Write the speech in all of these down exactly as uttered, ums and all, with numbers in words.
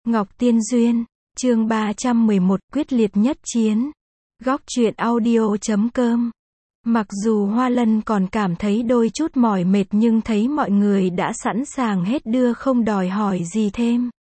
Ngọc Tiên Duyên, chương ba trăm mười một, quyết liệt nhất chiến. Góc truyện audio chấm com. Mặc dù Hoa Lân còn cảm thấy đôi chút mỏi mệt nhưng thấy mọi người đã sẵn sàng hết đưa không đòi hỏi gì thêm.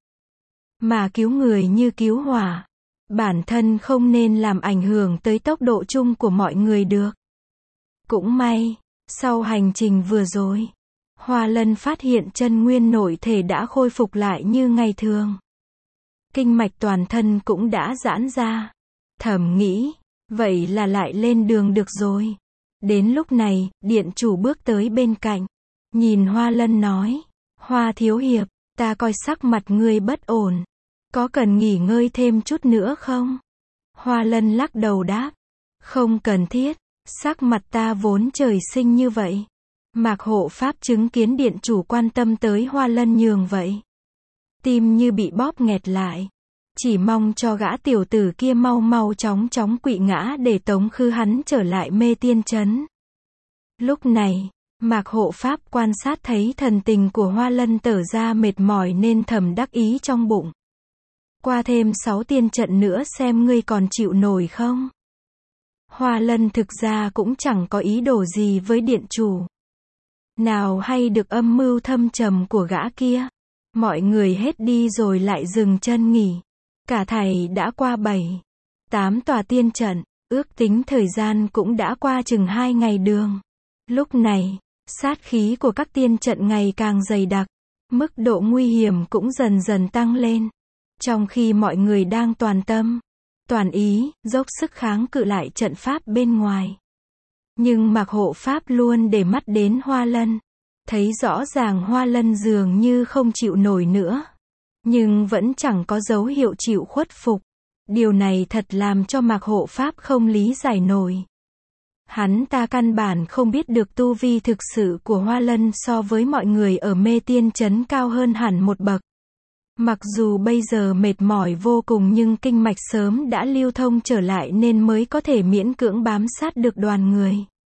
Mà cứu người như cứu hỏa. Bản thân không nên làm ảnh hưởng tới tốc độ chung của mọi người được. Cũng may, sau hành trình vừa rồi, Hoa Lân phát hiện chân nguyên nội thể đã khôi phục lại như ngày thường. Kinh mạch toàn thân cũng đã giãn ra. Thầm nghĩ, vậy là lại lên đường được rồi. Đến lúc này, điện chủ bước tới bên cạnh. Nhìn Hoa Lân nói, Hoa thiếu hiệp, ta coi sắc mặt ngươi bất ổn. Có cần nghỉ ngơi thêm chút nữa không? Hoa Lân lắc đầu đáp, không cần thiết, sắc mặt ta vốn trời sinh như vậy. Mạc Hộ Pháp chứng kiến điện chủ quan tâm tới Hoa Lân nhường vậy. Tim như bị bóp nghẹt lại. Chỉ mong cho gã tiểu tử kia mau mau chóng chóng quỵ ngã để tống khứ hắn trở lại mê tiên trấn. Lúc này, Mạc Hộ Pháp quan sát thấy thần tình của Hoa Lân tở ra mệt mỏi nên thầm đắc ý trong bụng. Qua thêm sáu tiên trận nữa xem ngươi còn chịu nổi không? Hoa Lân thực ra cũng chẳng có ý đồ gì với điện chủ. Nào hay được âm mưu thâm trầm của gã kia. Mọi người hết đi rồi lại dừng chân nghỉ. Cả thảy đã qua bảy, tám tòa tiên trận, ước tính thời gian cũng đã qua chừng hai ngày đường. Lúc này, sát khí của các tiên trận ngày càng dày đặc, mức độ nguy hiểm cũng dần dần tăng lên. Trong khi mọi người đang toàn tâm, toàn ý, dốc sức kháng cự lại trận pháp bên ngoài. Nhưng Mạc Hộ Pháp luôn để mắt đến Hoa Lân. Thấy rõ ràng Hoa Lân dường như không chịu nổi nữa. Nhưng vẫn chẳng có dấu hiệu chịu khuất phục. Điều này thật làm cho Mạc Hộ Pháp không lý giải nổi. Hắn ta căn bản không biết được tu vi thực sự của Hoa Lân so với mọi người ở mê tiên trấn cao hơn hẳn một bậc. Mặc dù bây giờ mệt mỏi vô cùng nhưng kinh mạch sớm đã lưu thông trở lại nên mới có thể miễn cưỡng bám sát được đoàn người.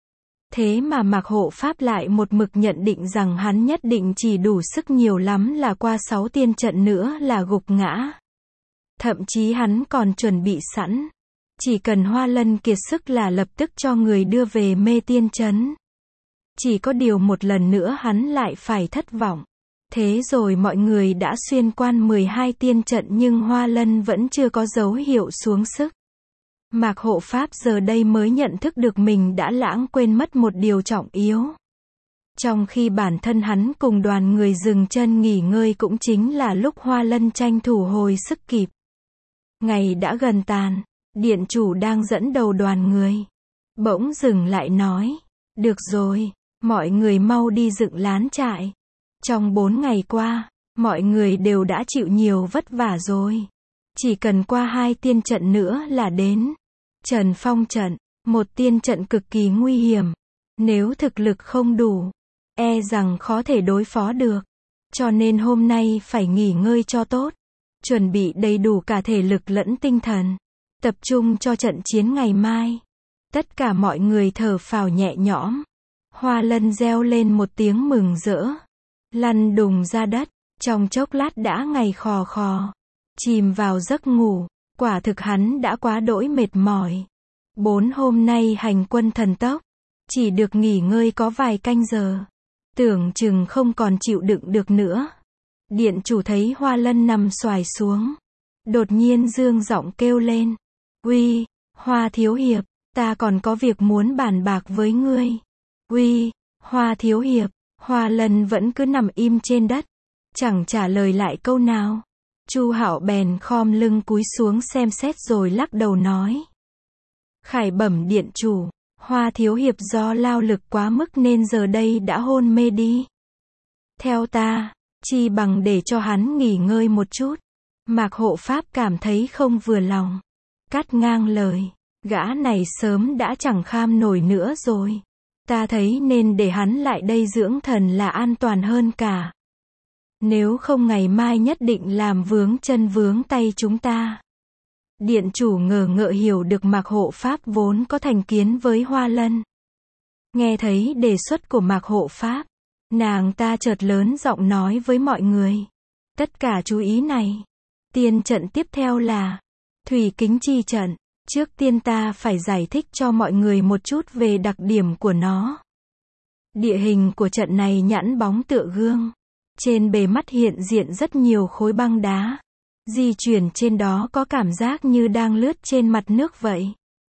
Thế mà Mạc Hộ Pháp lại một mực nhận định rằng hắn nhất định chỉ đủ sức nhiều lắm là qua sáu tiên trận nữa là gục ngã. Thậm chí hắn còn chuẩn bị sẵn. Chỉ cần Hoa Lân kiệt sức là lập tức cho người đưa về mê tiên trấn. Chỉ có điều một lần nữa hắn lại phải thất vọng. Thế rồi mọi người đã xuyên quan mười hai tiên trận nhưng Hoa Lân vẫn chưa có dấu hiệu xuống sức. Mạc Hộ Pháp giờ đây mới nhận thức được mình đã lãng quên mất một điều trọng yếu. Trong khi bản thân hắn cùng đoàn người dừng chân nghỉ ngơi cũng chính là lúc Hoa Lân tranh thủ hồi sức kịp. Ngày đã gần tàn, điện chủ đang dẫn đầu đoàn người. Bỗng dừng lại nói, được rồi, mọi người mau đi dựng lán trại. Trong bốn ngày qua, mọi người đều đã chịu nhiều vất vả rồi. Chỉ cần qua hai tiên trận nữa là đến. Trần Phong trận, một tiên trận cực kỳ nguy hiểm. Nếu thực lực không đủ, e rằng khó thể đối phó được. Cho nên hôm nay phải nghỉ ngơi cho tốt. Chuẩn bị đầy đủ cả thể lực lẫn tinh thần. Tập trung cho trận chiến ngày mai. Tất cả mọi người thở phào nhẹ nhõm. Hoa Lân reo lên một tiếng mừng rỡ. Lăn đùng ra đất, trong chốc lát đã ngày khò khò. Chìm vào giấc ngủ. Quả thực hắn đã quá đỗi mệt mỏi. Bốn hôm nay hành quân thần tốc, chỉ được nghỉ ngơi có vài canh giờ. Tưởng chừng không còn chịu đựng được nữa. Điện chủ thấy Hoa Lân nằm xoài xuống. Đột nhiên dương giọng kêu lên. Uy, Hoa thiếu hiệp, ta còn có việc muốn bàn bạc với ngươi. Uy, Hoa thiếu hiệp, Hoa Lân vẫn cứ nằm im trên đất. Chẳng trả lời lại câu nào. Chu Hạo bèn khom lưng cúi xuống xem xét rồi lắc đầu nói. Khải bẩm điện chủ, Hoa thiếu hiệp do lao lực quá mức nên giờ đây đã hôn mê đi. Theo ta, chi bằng để cho hắn nghỉ ngơi một chút. Mạc Hộ Pháp cảm thấy không vừa lòng. Cắt ngang lời, gã này sớm đã chẳng kham nổi nữa rồi. Ta thấy nên để hắn lại đây dưỡng thần là an toàn hơn cả. Nếu không ngày mai nhất định làm vướng chân vướng tay chúng ta. Điện chủ ngờ ngợ hiểu được Mạc Hộ Pháp vốn có thành kiến với Hoa Lân. Nghe thấy đề xuất của Mạc Hộ Pháp, nàng ta chợt lớn giọng nói với mọi người. Tất cả chú ý này. Tiên trận tiếp theo là thủy kính chi trận. Trước tiên ta phải giải thích cho mọi người một chút về đặc điểm của nó. Địa hình của trận này nhẵn bóng tựa gương. Trên bề mặt hiện diện rất nhiều khối băng đá. Di chuyển trên đó có cảm giác như đang lướt trên mặt nước vậy.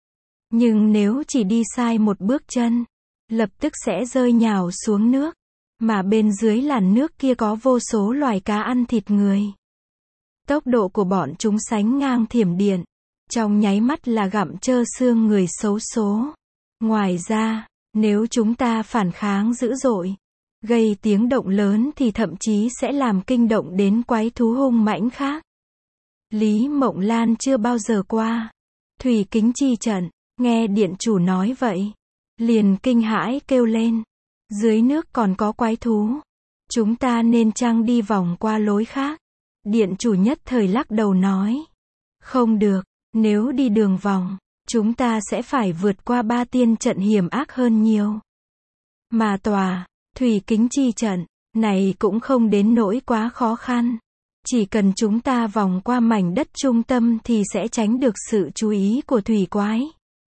Nhưng nếu chỉ đi sai một bước chân, lập tức sẽ rơi nhào xuống nước. Mà bên dưới làn nước kia có vô số loài cá ăn thịt người. Tốc độ của bọn chúng sánh ngang thiểm điện. Trong nháy mắt là gặm trơ xương người xấu số. Ngoài ra, nếu chúng ta phản kháng dữ dội, gây tiếng động lớn thì thậm chí sẽ làm kinh động đến quái thú hung mãnh khác. Lý Mộng Lan chưa bao giờ qua thủy kính chi trận, nghe điện chủ nói vậy, liền kinh hãi kêu lên. Dưới nước còn có quái thú. Chúng ta nên chăng đi vòng qua lối khác? Điện chủ nhất thời lắc đầu nói. Không được, nếu đi đường vòng, chúng ta sẽ phải vượt qua ba tiên trận hiểm ác hơn nhiều. Mà tòa thủy kính chi trận này cũng không đến nỗi quá khó khăn. Chỉ cần chúng ta vòng qua mảnh đất trung tâm thì sẽ tránh được sự chú ý của thủy quái.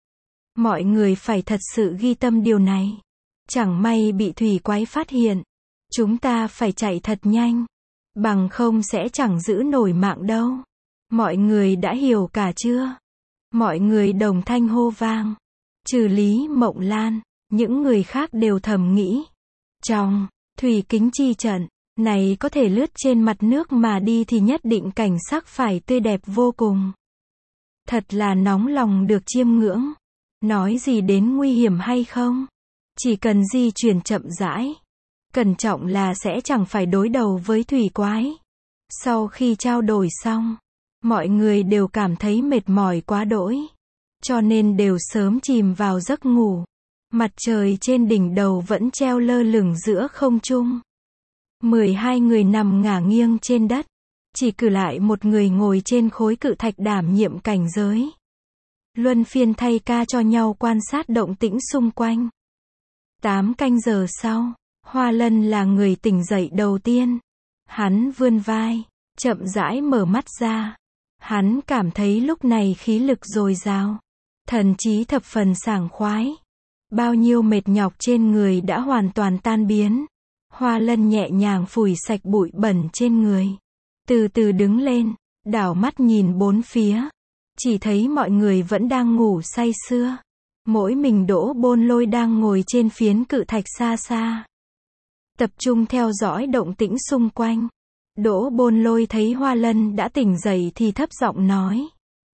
Mọi người phải thật sự ghi tâm điều này. Chẳng may bị thủy quái phát hiện, chúng ta phải chạy thật nhanh. Bằng không sẽ chẳng giữ nổi mạng đâu. Mọi người đã hiểu cả chưa? Mọi người đồng thanh hô vang. Trừ Lý Mộng Lan, những người khác đều thầm nghĩ. Trong thủy kính chi trận này có thể lướt trên mặt nước mà đi thì nhất định cảnh sắc phải tươi đẹp vô cùng. Thật là nóng lòng được chiêm ngưỡng. Nói gì đến nguy hiểm hay không? Chỉ cần di chuyển chậm rãi, cẩn trọng là sẽ chẳng phải đối đầu với thủy quái. Sau khi trao đổi xong, mọi người đều cảm thấy mệt mỏi quá đỗi, cho nên đều sớm chìm vào giấc ngủ. Mặt trời trên đỉnh đầu vẫn treo lơ lửng giữa không trung. mười hai người nằm ngả nghiêng trên đất, chỉ cử lại một người ngồi trên khối cự thạch đảm nhiệm cảnh giới. Luân phiên thay ca cho nhau quan sát động tĩnh xung quanh. Tám canh giờ sau, Hoa Lân là người tỉnh dậy đầu tiên. Hắn vươn vai, chậm rãi mở mắt ra. Hắn cảm thấy lúc này khí lực dồi dào, thần trí thập phần sảng khoái. Bao nhiêu mệt nhọc trên người đã hoàn toàn tan biến. Hoa Lân nhẹ nhàng phủi sạch bụi bẩn trên người. Từ từ đứng lên, đảo mắt nhìn bốn phía. Chỉ thấy mọi người vẫn đang ngủ say sưa. Mỗi mình Đỗ Bôn Lôi đang ngồi trên phiến cự thạch xa xa. Tập trung theo dõi động tĩnh xung quanh. Đỗ Bôn Lôi thấy Hoa Lân đã tỉnh dậy thì thấp giọng nói.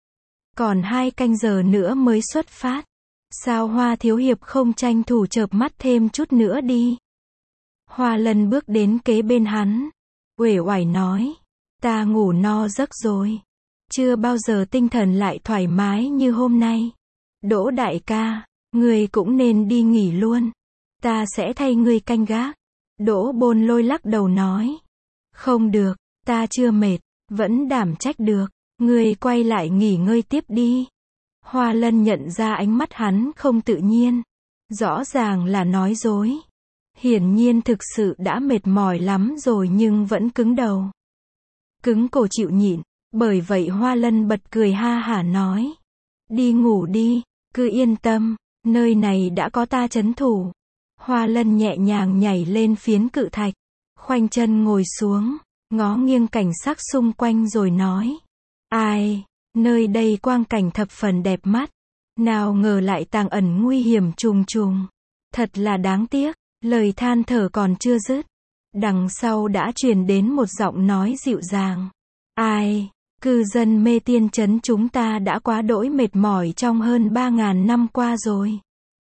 Còn hai canh giờ nữa mới xuất phát. Sao Hoa thiếu hiệp không tranh thủ chợp mắt thêm chút nữa đi? Hoa Lân bước đến kế bên hắn. Uể oải nói. Ta ngủ no giấc rồi. Chưa bao giờ tinh thần lại thoải mái như hôm nay. Đỗ đại ca, ngươi cũng nên đi nghỉ luôn. Ta sẽ thay ngươi canh gác. Đỗ Bôn Lôi lắc đầu nói. Không được, ta chưa mệt, vẫn đảm trách được. Ngươi quay lại nghỉ ngơi tiếp đi. Hoa Lân nhận ra ánh mắt hắn không tự nhiên. Rõ ràng là nói dối. Hiển nhiên thực sự đã mệt mỏi lắm rồi nhưng vẫn cứng đầu. Cứng cổ chịu nhịn. Bởi vậy Hoa Lân bật cười ha hả nói. Đi ngủ đi, cứ yên tâm, nơi này đã có ta trấn thủ. Hoa Lân nhẹ nhàng nhảy lên phiến cự thạch, khoanh chân ngồi xuống, ngó nghiêng cảnh sắc xung quanh rồi nói. Ai, nơi đây quang cảnh thập phần đẹp mắt. Nào ngờ lại tàng ẩn nguy hiểm trùng trùng. Thật là đáng tiếc, lời than thở còn chưa dứt. Đằng sau đã truyền đến một giọng nói dịu dàng. Ai, cư dân Mê Tiên Trấn chúng ta đã quá đỗi mệt mỏi trong hơn ba ngàn năm qua rồi.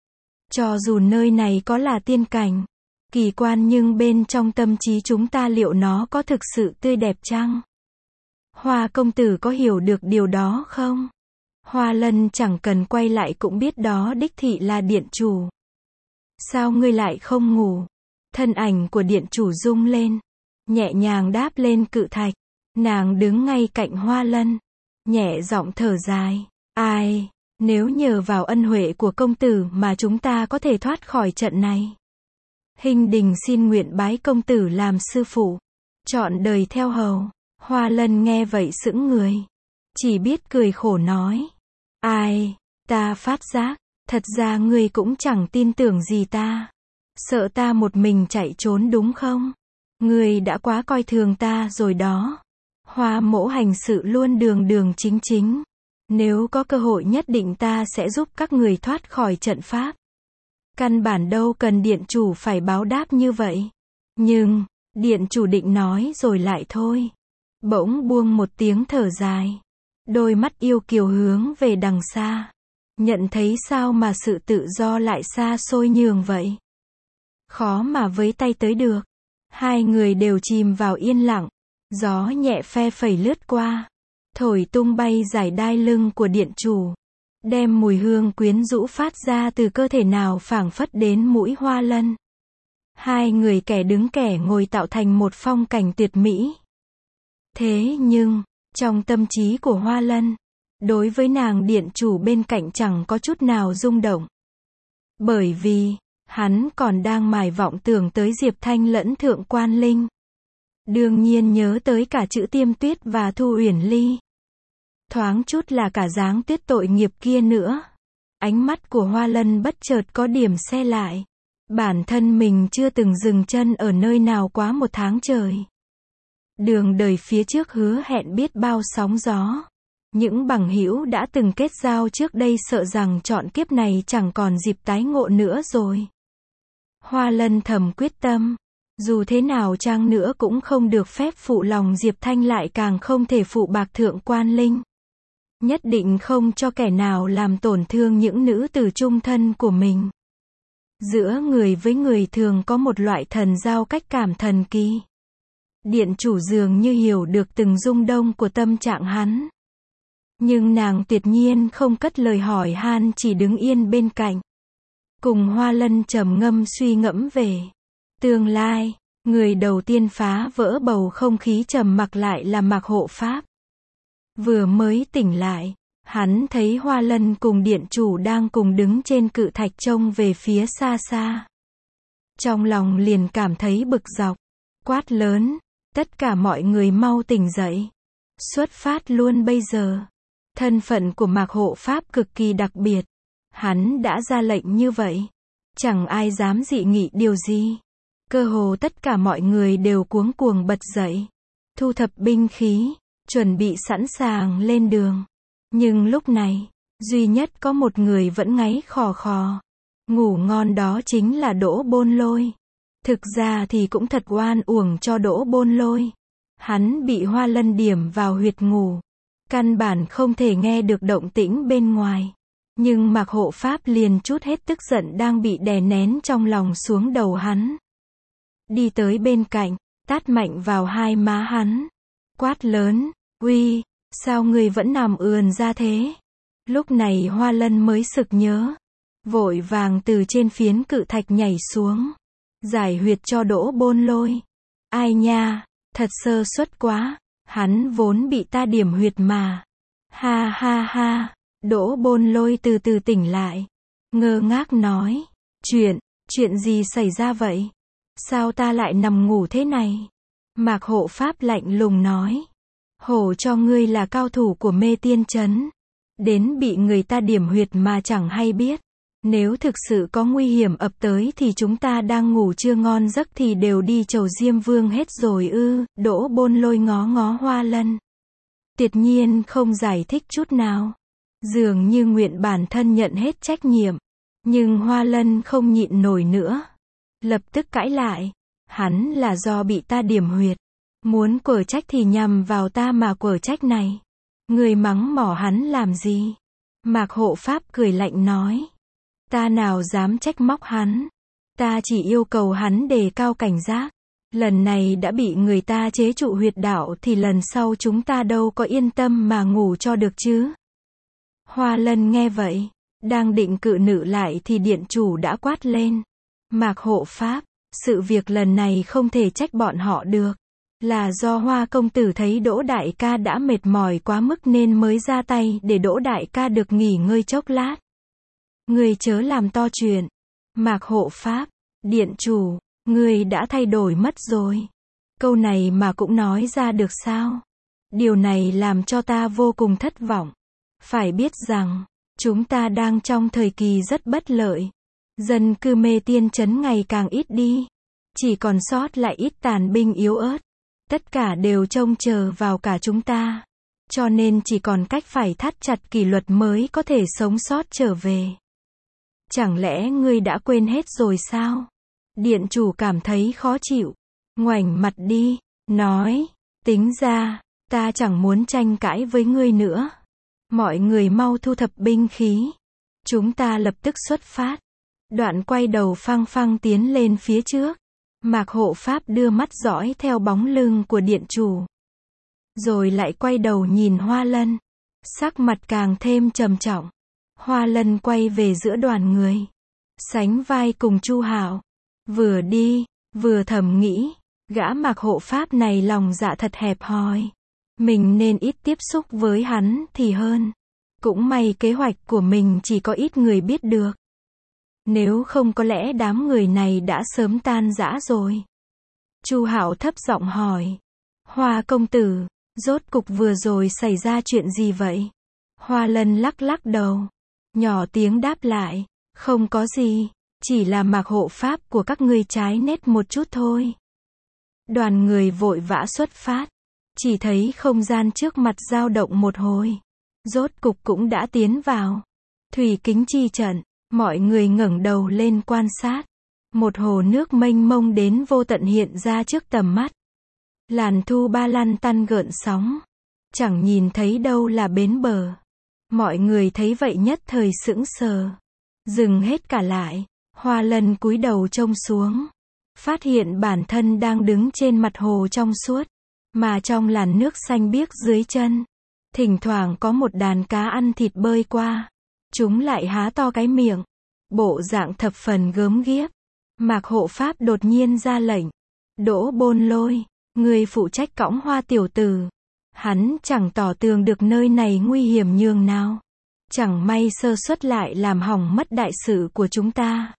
Cho dù nơi này có là tiên cảnh, kỳ quan nhưng bên trong tâm trí chúng ta liệu nó có thực sự tươi đẹp chăng? Hoa công tử có hiểu được điều đó không? Hoa Lân chẳng cần quay lại cũng biết đó đích thị là điện chủ. Sao ngươi lại không ngủ? Thân ảnh của điện chủ rung lên, nhẹ nhàng đáp lên cự thạch. Nàng đứng ngay cạnh Hoa Lân, nhẹ giọng thở dài. Ai, nếu nhờ vào ân huệ của công tử mà chúng ta có thể thoát khỏi trận này. Hình Đình xin nguyện bái công tử làm sư phụ, trọn đời theo hầu. Hoa Lân nghe vậy sững người. Chỉ biết cười khổ nói. Ai, ta phát giác, thật ra ngươi cũng chẳng tin tưởng gì ta. Sợ ta một mình chạy trốn đúng không? Ngươi đã quá coi thường ta rồi đó. Hoa mỗ hành sự luôn đường đường chính chính. Nếu có cơ hội nhất định ta sẽ giúp các người thoát khỏi trận pháp. Căn bản đâu cần điện chủ phải báo đáp như vậy. Nhưng, điện chủ định nói rồi lại thôi. Bỗng buông một tiếng thở dài. Đôi mắt yêu kiều hướng về đằng xa. Nhận thấy sao mà sự tự do lại xa xôi nhường vậy. Khó mà với tay tới được. Hai người đều chìm vào yên lặng. Gió nhẹ phe phẩy lướt qua. Thổi tung bay dải đai lưng của điện chủ. Đem mùi hương quyến rũ phát ra từ cơ thể nào phảng phất đến mũi Hoa Lân. Hai người kẻ đứng kẻ ngồi tạo thành một phong cảnh tuyệt mỹ. Thế nhưng, trong tâm trí của Hoa Lân, đối với nàng điện chủ bên cạnh chẳng có chút nào rung động. Bởi vì, hắn còn đang mải vọng tưởng tới Diệp Thanh lẫn Thượng Quan Linh. Đương nhiên nhớ tới cả chữ Tiêm Tuyết và Thu Uyển Ly. Thoáng chút là cả dáng tuyết tội nghiệp kia nữa. Ánh mắt của Hoa Lân bất chợt có điểm se lại. Bản thân mình chưa từng dừng chân ở nơi nào quá một tháng trời. Đường đời phía trước hứa hẹn biết bao sóng gió. Những bằng hữu đã từng kết giao trước đây sợ rằng trọn kiếp này chẳng còn dịp tái ngộ nữa rồi. Hoa Lân thầm quyết tâm. Dù thế nào chăng nữa cũng không được phép phụ lòng Diệp Thanh, lại càng không thể phụ bạc Thượng Quan Linh. Nhất định không cho kẻ nào làm tổn thương những nữ tử chung thân của mình. Giữa người với người thường có một loại thần giao cách cảm thần kỳ. Điện chủ dường như hiểu được từng rung động của tâm trạng hắn. Nhưng nàng tuyệt nhiên không cất lời hỏi han, chỉ đứng yên bên cạnh. Cùng Hoa Lân trầm ngâm suy ngẫm về tương lai. Người đầu tiên phá vỡ bầu không khí trầm mặc lại là Mạc Hộ Pháp. Vừa mới tỉnh lại, hắn thấy Hoa Lân cùng điện chủ đang cùng đứng trên cự thạch trông về phía xa xa. Trong lòng liền cảm thấy bực dọc, quát lớn, tất cả mọi người mau tỉnh dậy. Xuất phát luôn bây giờ. Thân phận của Mạc Hộ Pháp cực kỳ đặc biệt. Hắn đã ra lệnh như vậy. Chẳng ai dám dị nghị điều gì. Cơ hồ tất cả mọi người đều cuống cuồng bật dậy. Thu thập binh khí, chuẩn bị sẵn sàng lên đường. Nhưng lúc này, duy nhất có một người vẫn ngáy khò khò. Ngủ ngon đó chính là Đỗ Bôn Lôi. Thực ra thì cũng thật oan uổng cho Đỗ Bôn Lôi. Hắn bị Hoa Lân điểm vào huyệt ngủ. Căn bản không thể nghe được động tĩnh bên ngoài. Nhưng Mạc Hộ Pháp liền trút hết tức giận đang bị đè nén trong lòng xuống đầu hắn. Đi tới bên cạnh, tát mạnh vào hai má hắn. Quát lớn, uy, sao ngươi vẫn nằm ườn ra thế? Lúc này Hoa Lân mới sực nhớ. Vội vàng từ trên phiến cự thạch nhảy xuống. Giải huyệt cho Đỗ Bôn Lôi. Ai nha, thật sơ suất quá, hắn vốn bị ta điểm huyệt mà. Ha ha ha, Đỗ Bôn Lôi từ từ tỉnh lại. Ngơ ngác nói, chuyện, chuyện gì xảy ra vậy? Sao ta lại nằm ngủ thế này? Mạc Hộ Pháp lạnh lùng nói. Hổ cho ngươi là cao thủ của Mê Tiên Trấn. Đến bị người ta điểm huyệt mà chẳng hay biết. Nếu thực sự có nguy hiểm ập tới thì chúng ta đang ngủ chưa ngon giấc thì đều đi chầu Diêm Vương hết rồi ư. Đỗ Bôn Lôi ngó ngó Hoa Lân. Tuyệt nhiên không giải thích chút nào. Dường như nguyện bản thân nhận hết trách nhiệm. Nhưng Hoa Lân không nhịn nổi nữa. Lập tức cãi lại. Hắn là do bị ta điểm huyệt. Muốn quở trách thì nhằm vào ta mà quở trách này. Người mắng mỏ hắn làm gì? Mạc Hộ Pháp cười lạnh nói. Ta nào dám trách móc hắn. Ta chỉ yêu cầu hắn đề cao cảnh giác. Lần này đã bị người ta chế trụ huyệt đạo thì lần sau chúng ta đâu có yên tâm mà ngủ cho được chứ. Hoa Lân nghe vậy, đang định cự nữ lại thì điện chủ đã quát lên. Mạc Hộ Pháp, sự việc lần này không thể trách bọn họ được. Là do Hoa công tử thấy Đỗ đại ca đã mệt mỏi quá mức nên mới ra tay để Đỗ đại ca được nghỉ ngơi chốc lát. Người chớ làm to chuyện. Mạc Hộ Pháp, điện chủ, người đã thay đổi mất rồi. Câu này mà cũng nói ra được sao? Điều này làm cho ta vô cùng thất vọng. Phải biết rằng, chúng ta đang trong thời kỳ rất bất lợi. Dân cư mê tiên trấn ngày càng ít đi. Chỉ còn sót lại ít tàn binh yếu ớt. Tất cả đều trông chờ vào cả chúng ta. Cho nên chỉ còn cách phải thắt chặt kỷ luật mới có thể sống sót trở về. Chẳng lẽ ngươi đã quên hết rồi sao? Điện chủ cảm thấy khó chịu. Ngoảnh mặt đi, nói, tính ra, ta chẳng muốn tranh cãi với ngươi nữa. Mọi người mau thu thập binh khí. Chúng ta lập tức xuất phát. Đoạn quay đầu phăng phăng tiến lên phía trước. Mạc Hộ Pháp đưa mắt dõi theo bóng lưng của điện chủ. Rồi lại quay đầu nhìn Hoa Lân. Sắc mặt càng thêm trầm trọng. Hoa Lân quay về giữa đoàn người. Sánh vai cùng Chu Hạo. Vừa đi, vừa thầm nghĩ. Gã Mạc Hộ Pháp này lòng dạ thật hẹp hòi. Mình nên ít tiếp xúc với hắn thì hơn. Cũng may kế hoạch của mình chỉ có ít người biết được. Nếu không có lẽ đám người này đã sớm tan rã rồi. Chu Hạo thấp giọng hỏi. Hoa công tử, rốt cục vừa rồi xảy ra chuyện gì vậy? Hoa Lân lắc lắc đầu. Nhỏ tiếng đáp lại. Không có gì. Chỉ là Mạc Hộ Pháp của các ngươi trái nét một chút thôi. Đoàn người vội vã xuất phát. Chỉ thấy không gian trước mặt dao động một hồi. Rốt cục cũng đã tiến vào. Thủy Kính chi trận. Mọi người ngẩng đầu lên quan sát. Một hồ nước mênh mông đến vô tận hiện ra trước tầm mắt. Làn thu ba lăn tăn gợn sóng. Chẳng nhìn thấy đâu là bến bờ. Mọi người thấy vậy nhất thời sững sờ. Dừng hết cả lại. Hoa Lân cúi đầu trông xuống. Phát hiện bản thân đang đứng trên mặt hồ trong suốt. Mà trong làn nước xanh biếc dưới chân. Thỉnh thoảng có một đàn cá ăn thịt bơi qua. Chúng lại há to cái miệng. Bộ dạng thập phần gớm ghiếc. Mạc Hộ Pháp đột nhiên ra lệnh. Đỗ Bôn Lôi, người phụ trách cõng Hoa tiểu tử. Hắn chẳng tỏ tường được nơi này nguy hiểm nhường nào. Chẳng may sơ suất lại làm hỏng mất đại sự của chúng ta.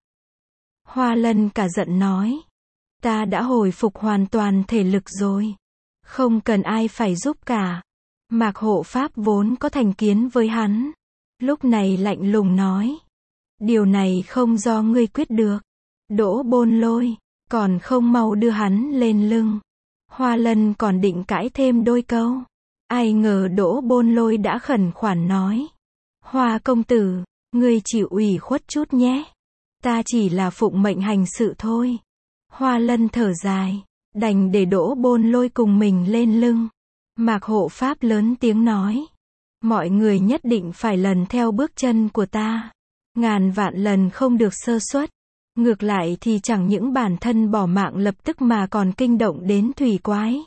Hoa Lân cả giận nói. Ta đã hồi phục hoàn toàn thể lực rồi. Không cần ai phải giúp cả. Mạc Hộ Pháp vốn có thành kiến với hắn. Lúc này lạnh lùng nói. Điều này không do ngươi quyết được. Đỗ Bôn Lôi, còn không mau đưa hắn lên lưng. Hoa Lân còn định cãi thêm đôi câu. Ai ngờ Đỗ Bôn Lôi đã khẩn khoản nói. Hoa công tử, ngươi chịu ủy khuất chút nhé. Ta chỉ là phụng mệnh hành sự thôi. Hoa Lân thở dài, đành để Đỗ Bôn Lôi cùng mình lên lưng. Mạc Hộ Pháp lớn tiếng nói. Mọi người nhất định phải lần theo bước chân của ta. Ngàn vạn lần không được sơ suất. Ngược lại thì chẳng những bản thân bỏ mạng lập tức mà còn kinh động đến thủy quái.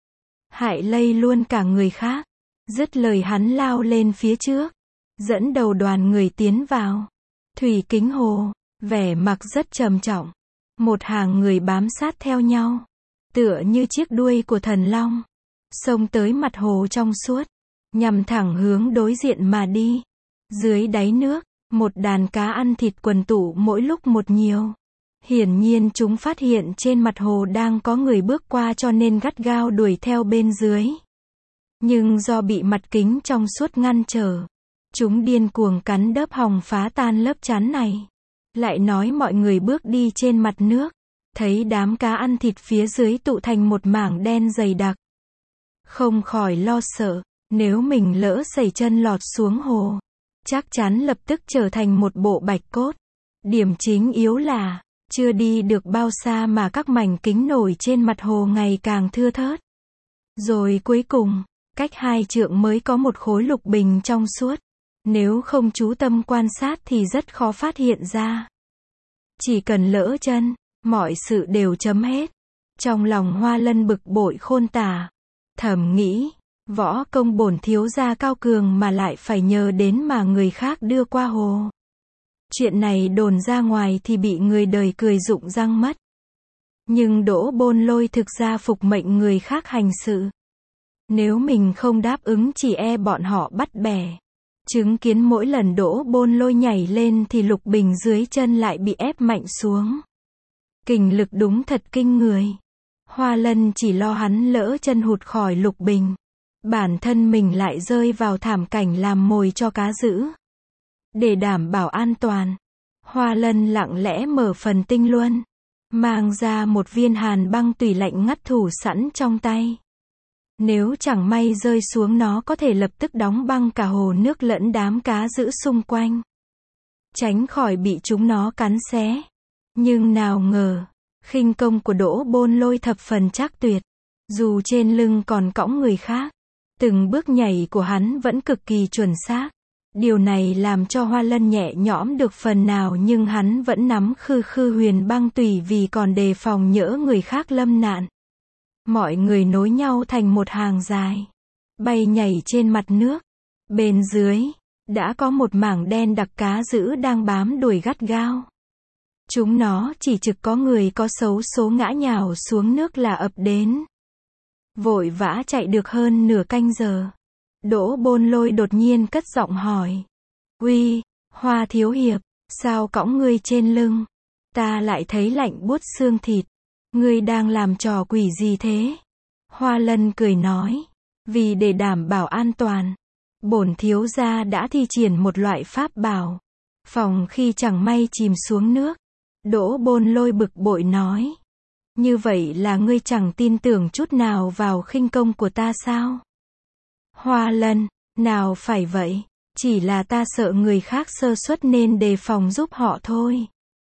Hại lây luôn cả người khác. Dứt lời hắn lao lên phía trước. Dẫn đầu đoàn người tiến vào. Thủy Kính hồ, vẻ mặt rất trầm trọng. Một hàng người bám sát theo nhau. Tựa như chiếc đuôi của thần long. Xông tới mặt hồ trong suốt. Nhằm thẳng hướng đối diện mà đi. Dưới đáy nước, một đàn cá ăn thịt quần tụ mỗi lúc một nhiều. Hiển nhiên chúng phát hiện trên mặt hồ đang có người bước qua cho nên gắt gao đuổi theo bên dưới. Nhưng do bị mặt kính trong suốt ngăn trở, chúng điên cuồng cắn đớp hòng phá tan lớp chắn này. Lại nói mọi người bước đi trên mặt nước, thấy đám cá ăn thịt phía dưới tụ thành một mảng đen dày đặc. Không khỏi lo sợ, nếu mình lỡ sẩy chân lọt xuống hồ, chắc chắn lập tức trở thành một bộ bạch cốt. Điểm chính yếu là, chưa đi được bao xa mà các mảnh kính nổi trên mặt hồ ngày càng thưa thớt. Rồi cuối cùng, cách hai trượng mới có một khối lục bình trong suốt. Nếu không chú tâm quan sát thì rất khó phát hiện ra. Chỉ cần lỡ chân, mọi sự đều chấm hết. Trong lòng Hoa Lân bực bội khôn tả. Thầm nghĩ, võ công bổn thiếu gia cao cường mà lại phải nhờ đến mà người khác đưa qua hồ. Chuyện này đồn ra ngoài thì bị người đời cười rụng răng mất. Nhưng Đỗ Bôn Lôi thực ra phục mệnh người khác hành sự. Nếu mình không đáp ứng chỉ e bọn họ bắt bẻ. Chứng kiến mỗi lần Đỗ Bôn Lôi nhảy lên thì lục bình dưới chân lại bị ép mạnh xuống. Kình lực đúng thật kinh người. Hoa Lân chỉ lo hắn lỡ chân hụt khỏi lục bình. bản thân mình lại rơi vào thảm cảnh làm mồi cho cá dữ. Để đảm bảo an toàn, Hoa Lân lặng lẽ mở phần tinh luân, mang ra một viên hàn băng tùy lạnh ngắt thủ sẵn trong tay. Nếu chẳng may rơi xuống nó có thể lập tức đóng băng cả hồ nước lẫn đám cá dữ xung quanh, tránh khỏi bị chúng nó cắn xé. Nhưng nào ngờ, khinh công của Đỗ Bôn Lôi thập phần trác tuyệt. Dù trên lưng còn cõng người khác, từng bước nhảy của hắn vẫn cực kỳ chuẩn xác. Điều này làm cho Hoa Lân nhẹ nhõm được phần nào, nhưng hắn vẫn nắm khư khư huyền băng tùy vì còn đề phòng nhỡ người khác lâm nạn. Mọi người nối nhau thành một hàng dài, bay nhảy trên mặt nước. Bên dưới, đã có một mảng đen đặc cá dữ đang bám đuổi gắt gao. Chúng nó chỉ trực có người có xấu số ngã nhào xuống nước là ập đến. Vội vã chạy được hơn nửa canh giờ, Đỗ Bôn Lôi đột nhiên cất giọng hỏi. Uy, Hoa thiếu hiệp, sao cõng ngươi trên lưng? Ta lại thấy lạnh buốt xương thịt. Ngươi đang làm trò quỷ gì thế? Hoa Lân cười nói. Vì để đảm bảo an toàn, bổn thiếu gia đã thi triển một loại pháp bảo, phòng khi chẳng may chìm xuống nước. Đỗ Bôn Lôi bực bội nói. Như vậy là ngươi chẳng tin tưởng chút nào vào khinh công của ta sao? Hoa Lân, nào phải vậy, chỉ là ta sợ người khác sơ suất nên đề phòng giúp họ thôi.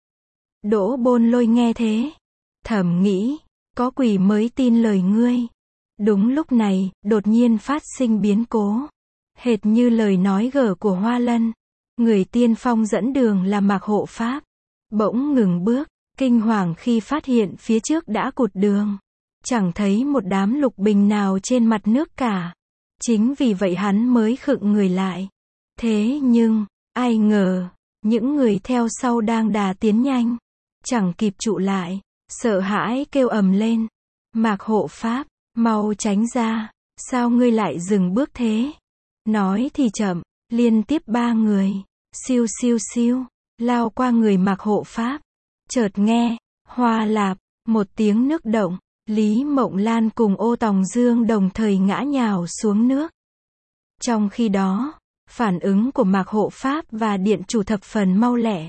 Đỗ Bôn Lôi nghe thế, thầm nghĩ, có quỷ mới tin lời ngươi. Đúng lúc này, đột nhiên phát sinh biến cố. Hệt như lời nói gở của Hoa Lân, người tiên phong dẫn đường là Mạc Hộ Pháp, bỗng ngừng bước, kinh hoàng khi phát hiện phía trước đã cụt đường. Chẳng thấy một đám lục bình nào trên mặt nước cả. Chính vì vậy hắn mới khựng người lại. Thế nhưng, ai ngờ, những người theo sau đang đà tiến nhanh, chẳng kịp trụ lại, sợ hãi kêu ầm lên. Mạc Hộ Pháp, mau tránh ra, sao ngươi lại dừng bước thế? Nói thì chậm, liên tiếp ba người, siêu siêu siêu, lao qua người Mạc Hộ Pháp. Chợt nghe, hoa lạp, một tiếng nước động, Lý Mộng Lan cùng Ô Tòng Dương đồng thời ngã nhào xuống nước. Trong khi đó, phản ứng của Mạc Hộ Pháp và điện chủ thập phần mau lẹ.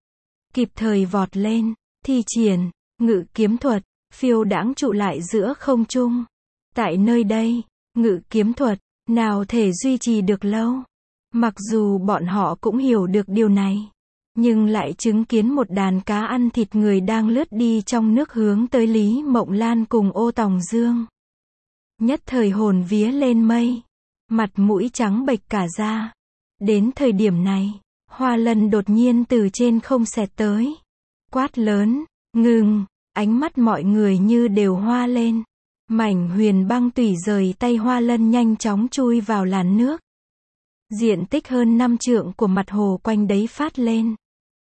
Kịp thời vọt lên, thi triển, ngự kiếm thuật, phiêu đãng trụ lại giữa không trung. Tại nơi đây, ngự kiếm thuật, nào thể duy trì được lâu. Mặc dù bọn họ cũng hiểu được điều này, nhưng lại chứng kiến một đàn cá ăn thịt người đang lướt đi trong nước hướng tới Lý Mộng Lan cùng Ô Tòng Dương. Nhất thời hồn vía lên mây, mặt mũi trắng bệch cả ra. Đến thời điểm này, Hoa Lân đột nhiên từ trên không xẹt tới, quát lớn, ngừng, ánh mắt mọi người như đều hoa lên. Mảnh huyền băng tùy rời tay Hoa Lân nhanh chóng chui vào làn nước. Diện tích hơn năm trượng của mặt hồ quanh đấy phát lên.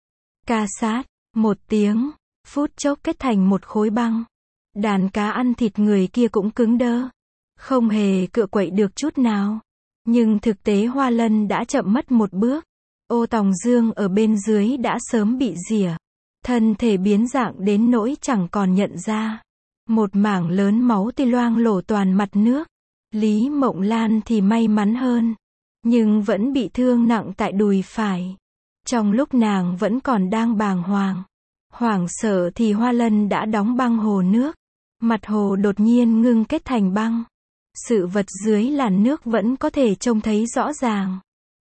Ca sát, một tiếng, phút chốc kết thành một khối băng. Đàn cá ăn thịt người kia cũng cứng đơ, không hề cựa quậy được chút nào. Nhưng thực tế Hoa Lân đã chậm mất một bước. Ô Tòng Dương ở bên dưới đã sớm bị rỉa, thân thể biến dạng đến nỗi chẳng còn nhận ra. Một mảng lớn máu tươi loang lổ toàn mặt nước. Lý Mộng Lan thì may mắn hơn, nhưng vẫn bị thương nặng tại đùi phải. Trong lúc nàng vẫn còn đang bàng hoàng, hoảng sợ thì Hoa Lân đã đóng băng hồ nước. Mặt hồ đột nhiên ngưng kết thành băng. Sự vật dưới làn nước vẫn có thể trông thấy rõ ràng.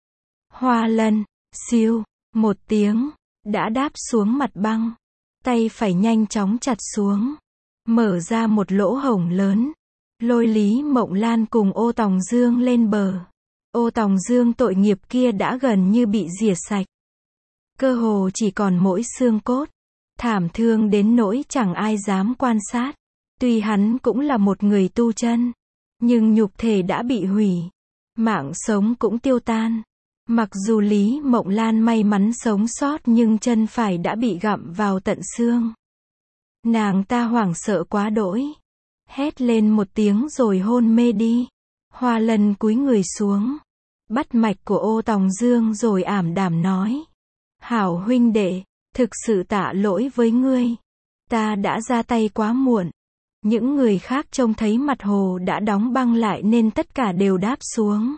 Hoa Lân, siêu, một tiếng, đã đáp xuống mặt băng. Tay phải nhanh chóng chặt xuống, mở ra một lỗ hổng lớn, lôi Lý Mộng Lan cùng Ô Tòng Dương lên bờ. Ô Tòng Dương tội nghiệp kia đã gần như bị rỉa sạch. Cơ hồ chỉ còn mỗi xương cốt, thảm thương đến nỗi chẳng ai dám quan sát. Tuy hắn cũng là một người tu chân, nhưng nhục thể đã bị hủy, mạng sống cũng tiêu tan. Mặc dù Lý Mộng Lan may mắn sống sót nhưng chân phải đã bị gặm vào tận xương. Nàng ta hoảng sợ quá đỗi, hét lên một tiếng rồi hôn mê đi. Hoa Lân cúi người xuống, bắt mạch của Ô Tòng Dương rồi ảm đạm nói. Hảo huynh đệ, thực sự tạ lỗi với ngươi. Ta đã ra tay quá muộn. Những người khác trông thấy mặt hồ đã đóng băng lại nên tất cả đều đáp xuống.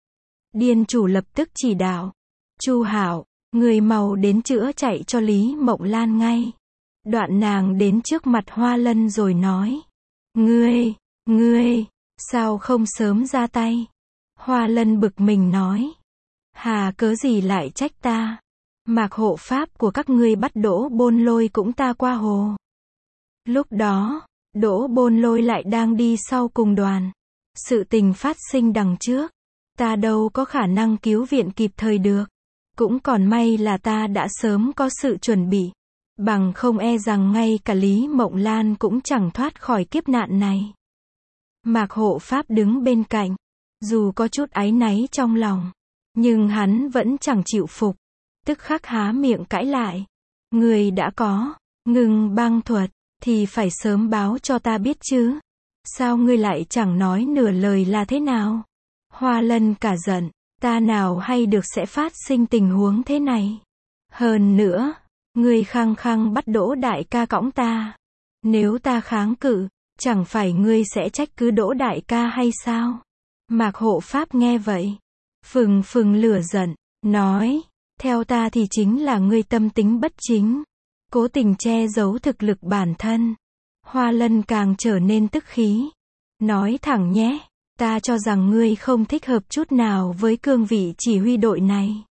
Điền chủ lập tức chỉ đạo. Chu Hạo, người mau đến chữa chạy cho Lý Mộng Lan ngay. Đoạn nàng đến trước mặt Hoa Lân rồi nói. Ngươi, ngươi, sao không sớm ra tay? Hoa Lân bực mình nói. Hà cớ gì lại trách ta? Mạc hộ pháp của các ngươi bắt Đỗ Bôn Lôi cũng ta qua hồ. Lúc đó, Đỗ Bôn Lôi lại đang đi sau cùng đoàn. Sự tình phát sinh đằng trước. Ta đâu có khả năng cứu viện kịp thời được. Cũng còn may là ta đã sớm có sự chuẩn bị. Bằng không e rằng ngay cả Lý Mộng Lan cũng chẳng thoát khỏi kiếp nạn này. Mạc hộ pháp đứng bên cạnh. Dù có chút áy náy trong lòng. Nhưng hắn vẫn chẳng chịu phục. Tức khắc há miệng cãi lại. Người đã có ngừng băng thuật. Thì phải sớm báo cho ta biết chứ. Sao ngươi lại chẳng nói nửa lời là thế nào? Hoa Lân cả giận. Ta nào hay được sẽ phát sinh tình huống thế này. Hơn nữa, ngươi khăng khăng bắt Đỗ đại ca cõng ta. Nếu ta kháng cự, chẳng phải ngươi sẽ trách cứ Đỗ đại ca hay sao? Mạc hộ pháp nghe vậy. Phừng phừng lửa giận, nói. Theo ta thì chính là ngươi tâm tính bất chính. Cố tình che giấu thực lực bản thân. Hoa Lân càng trở nên tức khí. Nói thẳng nhé. Ta cho rằng ngươi không thích hợp chút nào với cương vị chỉ huy đội này.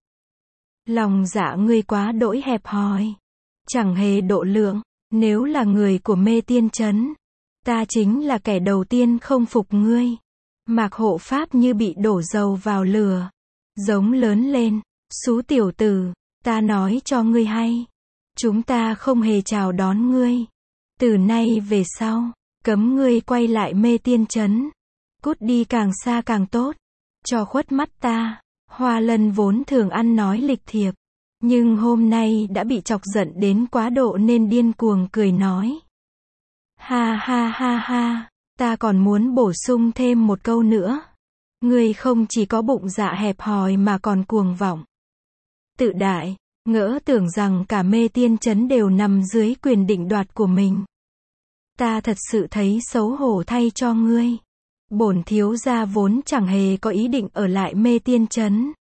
Lòng dạ ngươi quá đỗi hẹp hòi. Chẳng hề độ lượng. Nếu là người của Mê Tiên Trấn, ta chính là kẻ đầu tiên không phục ngươi. Mạc hộ pháp như bị đổ dầu vào lửa. Giống lớn lên. Xú tiểu tử, ta nói cho ngươi hay. Chúng ta không hề chào đón ngươi. Từ nay về sau, cấm ngươi quay lại Mê Tiên Trấn. Cút đi càng xa càng tốt. Cho khuất mắt ta. Hoa Lân vốn thường ăn nói lịch thiệp. Nhưng hôm nay đã bị chọc giận đến quá độ nên điên cuồng cười nói. Ha ha ha ha, ta còn muốn bổ sung thêm một câu nữa. Ngươi không chỉ có bụng dạ hẹp hòi mà còn cuồng vọng. Tự đại, ngỡ tưởng rằng cả Mê Tiên Trấn đều nằm dưới quyền định đoạt của mình. Ta thật sự thấy xấu hổ thay cho ngươi. Bổn thiếu gia vốn chẳng hề có ý định ở lại Mê Tiên Trấn.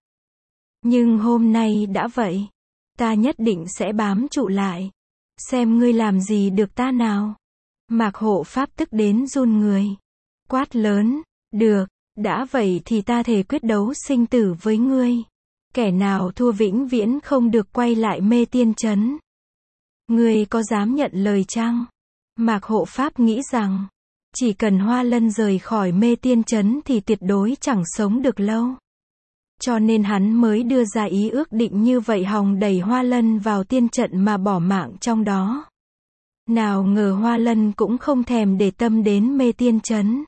Nhưng hôm nay đã vậy. Ta nhất định sẽ bám trụ lại. Xem ngươi làm gì được ta nào. Mạc hộ pháp tức đến run người. Quát lớn. Được, đã vậy thì ta thề quyết đấu sinh tử với ngươi. Kẻ nào thua vĩnh viễn không được quay lại Mê Tiên Trấn. Ngươi có dám nhận lời chăng? Mạc hộ pháp nghĩ rằng, chỉ cần Hoa Lân rời khỏi Mê Tiên Trấn thì tuyệt đối chẳng sống được lâu. Cho nên hắn mới đưa ra ý ước định như vậy hòng đẩy Hoa Lân vào tiên trận mà bỏ mạng trong đó. Nào ngờ Hoa Lân cũng không thèm để tâm đến Mê Tiên Trấn.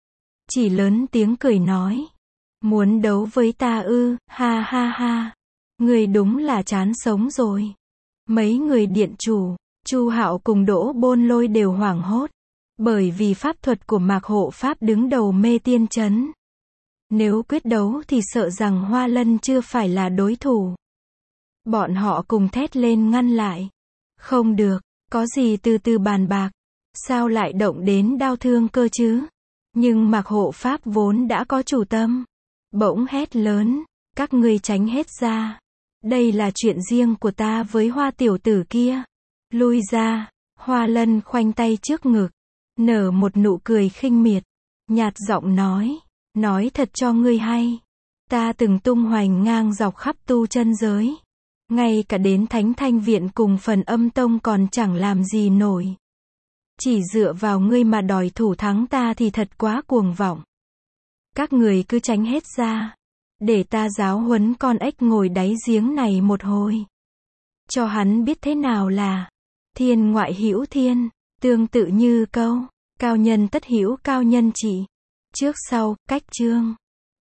Chỉ lớn tiếng cười nói. Muốn đấu với ta ư, ha ha ha. Người đúng là chán sống rồi. Mấy người điện chủ, Chu Hạo cùng Đỗ Bôn Lôi đều hoảng hốt. Bởi vì pháp thuật của Mạc hộ pháp đứng đầu Mê Tiên Trấn. Nếu quyết đấu thì sợ rằng Hoa Lân chưa phải là đối thủ. Bọn họ cùng thét lên ngăn lại. Không được, có gì từ từ bàn bạc. Sao lại động đến đao thương cơ chứ? Nhưng Mạc hộ pháp vốn đã có chủ tâm. Bỗng hét lớn, các ngươi tránh hết ra. Đây là chuyện riêng của ta với Hoa tiểu tử kia. Lui ra. Hoa Lân khoanh tay trước ngực, nở một nụ cười khinh miệt, nhạt giọng nói, nói thật cho ngươi hay. Ta từng tung hoành ngang dọc khắp tu chân giới. Ngay cả đến Thánh Thanh Viện cùng Phần Âm Tông còn chẳng làm gì nổi. Chỉ dựa vào ngươi mà đòi thủ thắng ta thì thật quá cuồng vọng. Các người cứ tránh hết ra. Để ta giáo huấn con ếch ngồi đáy giếng này một hồi. Cho hắn biết thế nào là thiên ngoại hữu thiên, tương tự như câu, cao nhân tất hữu cao nhân chỉ. Trước sau, cách chương.